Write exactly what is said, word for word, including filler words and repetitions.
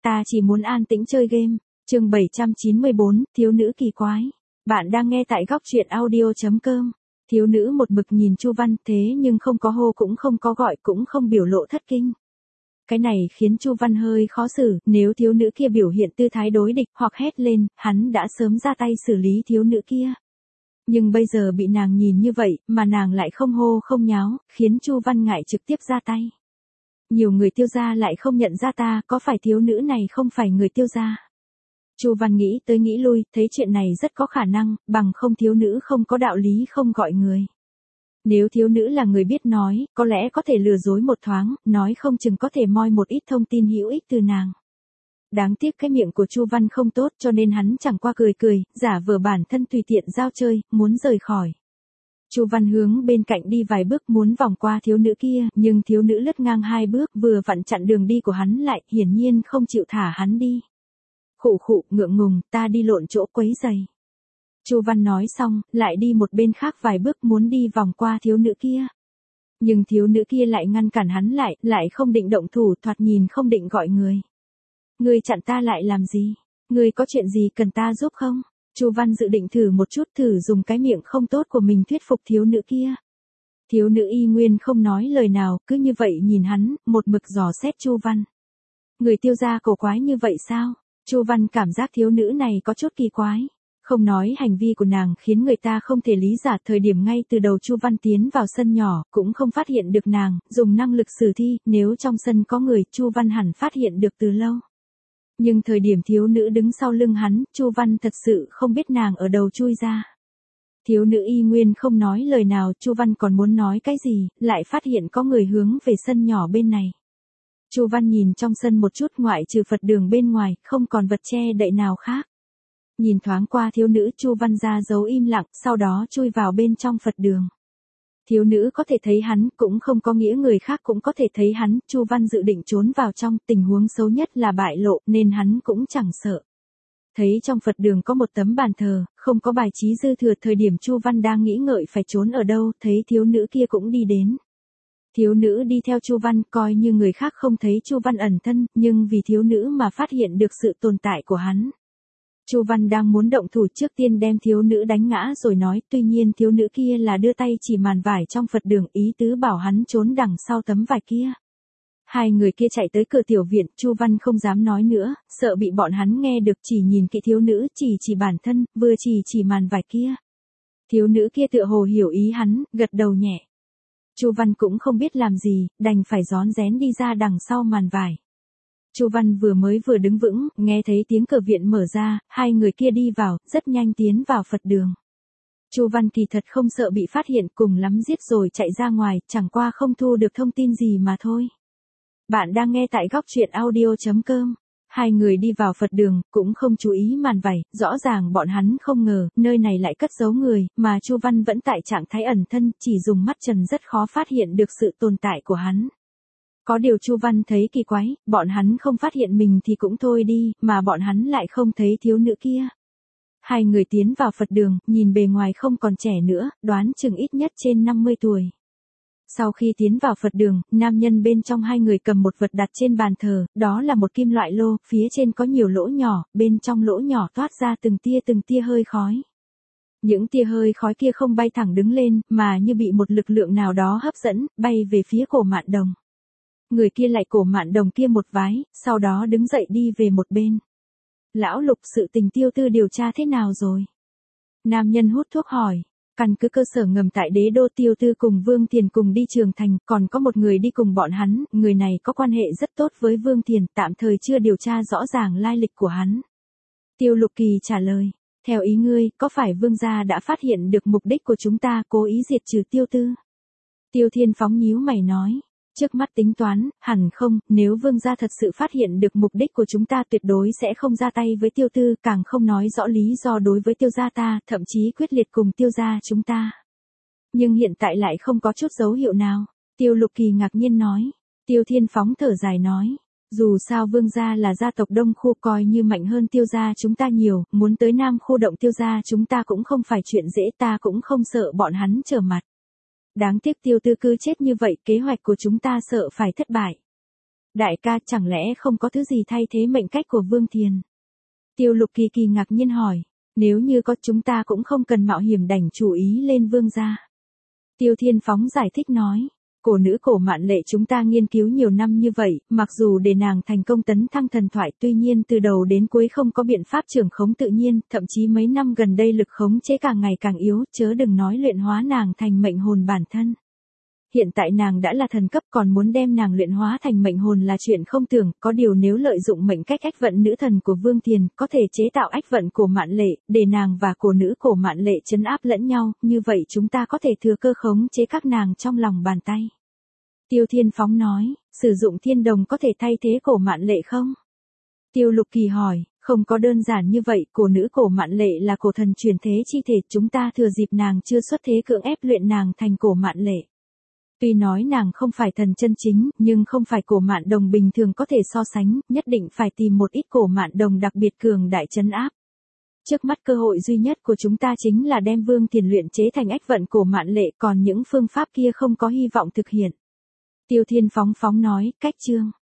ta chỉ muốn an tĩnh chơi game. Chương bảy trăm chín mươi bốn, thiếu nữ kỳ quái. Bạn đang nghe tại góc truyện audio chấm com. Thiếu nữ một mực nhìn Chu Văn, thế nhưng không có hô cũng không có gọi cũng không biểu lộ thất kinh. Cái này khiến Chu Văn hơi khó xử, nếu thiếu nữ kia biểu hiện tư thái đối địch hoặc hét lên, hắn đã sớm ra tay xử lý thiếu nữ kia. Nhưng bây giờ bị nàng nhìn như vậy, mà nàng lại không hô không nháo, khiến Chu Văn ngại trực tiếp ra tay. Nhiều người Tiêu gia lại không nhận ra ta, có phải thiếu nữ này không phải người Tiêu gia? Chu Văn nghĩ tới nghĩ lui, thấy chuyện này rất có khả năng, bằng không thiếu nữ không có đạo lý không gọi người. Nếu thiếu nữ là người biết nói, có lẽ có thể lừa dối một thoáng, nói không chừng có thể moi một ít thông tin hữu ích từ nàng. Đáng tiếc cái miệng của Chu Văn không tốt cho nên hắn chẳng qua cười cười, giả vờ bản thân tùy tiện giao chơi, muốn rời khỏi. Chu Văn hướng bên cạnh đi vài bước muốn vòng qua thiếu nữ kia, nhưng thiếu nữ lướt ngang hai bước vừa vặn chặn đường đi của hắn lại, hiển nhiên không chịu thả hắn đi. Khụ khụ, ngượng ngùng, ta đi lộn chỗ quấy giày. Chu Văn nói xong, lại đi một bên khác vài bước muốn đi vòng qua thiếu nữ kia. Nhưng thiếu nữ kia lại ngăn cản hắn lại, lại không định động thủ, thoạt nhìn không định gọi người. Ngươi chặn ta lại làm gì? Ngươi có chuyện gì cần ta giúp không? Chu Văn dự định thử một chút, thử dùng cái miệng không tốt của mình thuyết phục thiếu nữ kia. Thiếu nữ y nguyên không nói lời nào, cứ như vậy nhìn hắn, một mực dò xét Chu Văn. Người Tiêu gia cổ quái như vậy sao? Chu Văn cảm giác thiếu nữ này có chút kỳ quái. Không nói hành vi của nàng khiến người ta không thể lý giải. Thời điểm ngay từ đầu Chu Văn tiến vào sân nhỏ, cũng không phát hiện được nàng, dùng năng lực sử thi, nếu trong sân có người, Chu Văn hẳn phát hiện được từ lâu. Nhưng thời điểm thiếu nữ đứng sau lưng hắn, Chu Văn thật sự không biết nàng ở đầu chui ra. Thiếu nữ y nguyên không nói lời nào, Chu Văn còn muốn nói cái gì, lại phát hiện có người hướng về sân nhỏ bên này. Chu Văn nhìn trong sân một chút, ngoại trừ Phật đường bên ngoài, không còn vật che đậy nào khác. Nhìn thoáng qua thiếu nữ, Chu Văn ra dấu im lặng, sau đó chui vào bên trong Phật đường. Thiếu nữ có thể thấy hắn, cũng không có nghĩa người khác cũng có thể thấy hắn, Chu Văn dự định trốn vào trong, tình huống xấu nhất là bại lộ, nên hắn cũng chẳng sợ. Thấy trong Phật đường có một tấm bàn thờ, không có bài trí dư thừa, thời điểm Chu Văn đang nghĩ ngợi phải trốn ở đâu, thấy thiếu nữ kia cũng đi đến. Thiếu nữ đi theo Chu Văn, coi như người khác không thấy Chu Văn ẩn thân, nhưng vì thiếu nữ mà phát hiện được sự tồn tại của hắn. Chu Văn đang muốn động thủ, trước tiên đem thiếu nữ đánh ngã rồi nói, tuy nhiên thiếu nữ kia là đưa tay chỉ màn vải trong Phật đường, ý tứ bảo hắn trốn đằng sau tấm vải kia. Hai người kia chạy tới cửa tiểu viện, Chu Văn không dám nói nữa, sợ bị bọn hắn nghe được, chỉ nhìn kỹ thiếu nữ, chỉ chỉ bản thân, vừa chỉ chỉ màn vải kia. Thiếu nữ kia tựa hồ hiểu ý hắn, gật đầu nhẹ. Chu Văn cũng không biết làm gì, đành phải rón rén đi ra đằng sau màn vải. Chu Văn vừa mới vừa đứng vững, nghe thấy tiếng cửa viện mở ra, hai người kia đi vào, rất nhanh tiến vào Phật đường. Chu Văn kỳ thật không sợ bị phát hiện, cùng lắm giết rồi chạy ra ngoài, chẳng qua không thu được thông tin gì mà thôi. Bạn đang nghe tại góc truyện audio chấm com. Hai người đi vào Phật đường, cũng không chú ý màn vải, rõ ràng bọn hắn không ngờ, nơi này lại cất giấu người, mà Chu Văn vẫn tại trạng thái ẩn thân, chỉ dùng mắt trần rất khó phát hiện được sự tồn tại của hắn. Có điều Chu Văn thấy kỳ quái, bọn hắn không phát hiện mình thì cũng thôi đi, mà bọn hắn lại không thấy thiếu nữ kia. Hai người tiến vào Phật đường, nhìn bề ngoài không còn trẻ nữa, đoán chừng ít nhất trên năm mươi tuổi. Sau khi tiến vào Phật đường, nam nhân bên trong hai người cầm một vật đặt trên bàn thờ, đó là một kim loại lô, phía trên có nhiều lỗ nhỏ, bên trong lỗ nhỏ toát ra từng tia từng tia hơi khói. Những tia hơi khói kia không bay thẳng đứng lên, mà như bị một lực lượng nào đó hấp dẫn, bay về phía cổ Mạn Đồng. Người kia lại cổ Mạn Đồng kia một vái, sau đó đứng dậy đi về một bên. Lão Lục, sự tình Tiêu Tư điều tra thế nào rồi? Nam nhân hút thuốc hỏi. Căn cứ cơ sở ngầm tại đế đô, Tiêu Tư cùng Vương Thiền cùng đi Trường Thành, còn có một người đi cùng bọn hắn, người này có quan hệ rất tốt với Vương Thiền, tạm thời chưa điều tra rõ ràng lai lịch của hắn. Tiêu Lục Kỳ trả lời, theo ý ngươi, có phải Vương gia đã phát hiện được mục đích của chúng ta, cố ý diệt trừ Tiêu Tư? Tiêu Thiên Phóng nhíu mày nói, trước mắt tính toán, hẳn không, nếu Vương gia thật sự phát hiện được mục đích của chúng ta tuyệt đối sẽ không ra tay với Tiêu Tư, càng không nói rõ lý do đối với Tiêu gia ta, thậm chí quyết liệt cùng Tiêu gia chúng ta. Nhưng hiện tại lại không có chút dấu hiệu nào. Tiêu Lục Kỳ ngạc nhiên nói. Tiêu Thiên Phóng thở dài nói, dù sao Vương gia là gia tộc Đông khu, coi như mạnh hơn Tiêu gia chúng ta nhiều, muốn tới Nam khu động Tiêu gia chúng ta cũng không phải chuyện dễ, ta cũng không sợ bọn hắn trở mặt. Đáng tiếc Tiêu Tư cứ chết như vậy, kế hoạch của chúng ta sợ phải thất bại. Đại ca chẳng lẽ không có thứ gì thay thế mệnh cách của Vương Thiền? Tiêu Lục Kỳ Kỳ ngạc nhiên hỏi. Nếu như có chúng ta cũng không cần mạo hiểm đành chủ ý lên Vương gia. Tiêu Thiên Phóng giải thích nói. Cổ nữ Cổ Mạn Lệ chúng ta nghiên cứu nhiều năm như vậy, mặc dù để nàng thành công tấn thăng thần thoại, tuy nhiên từ đầu đến cuối không có biện pháp trưởng khống tự nhiên, thậm chí mấy năm gần đây lực khống chế càng ngày càng yếu, chớ đừng nói luyện hóa nàng thành mệnh hồn bản thân. Hiện tại nàng đã là thần cấp, còn muốn đem nàng luyện hóa thành mệnh hồn là chuyện không tưởng, có điều nếu lợi dụng mệnh cách ách vận nữ thần của Vương Thiền, có thể chế tạo ách vận Cổ Mạn Lệ, để nàng và cổ nữ Cổ Mạn Lệ trấn áp lẫn nhau, như vậy chúng ta có thể thừa cơ khống chế các nàng trong lòng bàn tay. Tiêu Thiên Phóng nói, sử dụng thiên đồng có thể thay thế Cổ Mạn Lệ không? Tiêu Lục Kỳ hỏi, không có đơn giản như vậy, cổ nữ Cổ Mạn Lệ là cổ thần truyền thế chi thể, chúng ta thừa dịp nàng chưa xuất thế cưỡng ép luyện nàng thành Cổ Mạn Lệ. Tuy nói nàng không phải thần chân chính, nhưng không phải cổ mạn đồng bình thường có thể so sánh, nhất định phải tìm một ít cổ mạn đồng đặc biệt cường đại trấn áp. Trước mắt cơ hội duy nhất của chúng ta chính là đem Vương Thiền luyện chế thành ách vận Cổ Mạn Lệ, còn những phương pháp kia không có hy vọng thực hiện. Tiêu Thiên Phóng phóng nói, cách chương.